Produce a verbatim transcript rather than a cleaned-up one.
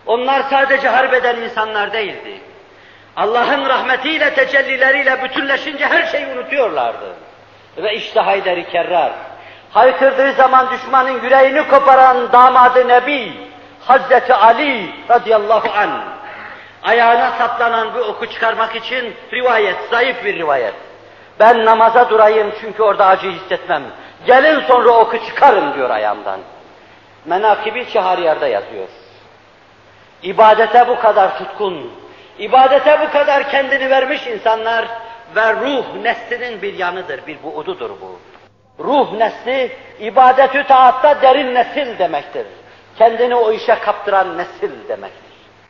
Onlar sadece harbeden insanlar değildi. Allah'ın rahmetiyle, tecellileriyle bütünleşince her şeyi unutuyorlardı. Ve işte Haydar-ı Kerrar, haykırdığı zaman düşmanın yüreğini koparan damadı Nebi, Hazreti Ali radıyallahu anh, ayağına saplanan bir oku çıkarmak için rivayet, zayıf bir rivayet. Ben namaza durayım çünkü orada acı hissetmem. Gelin sonra oku çıkarın diyor ayağımdan. Menâkib-i Şehriyar'da yazıyor. İbadete bu kadar tutkun, ibadete bu kadar kendini vermiş insanlar ve ruh neslinin bir yanıdır, bir buududur bu. Ruh nesli, ibadetü taatta derin nesil demektir. Kendini o işe kaptıran nesil demektir.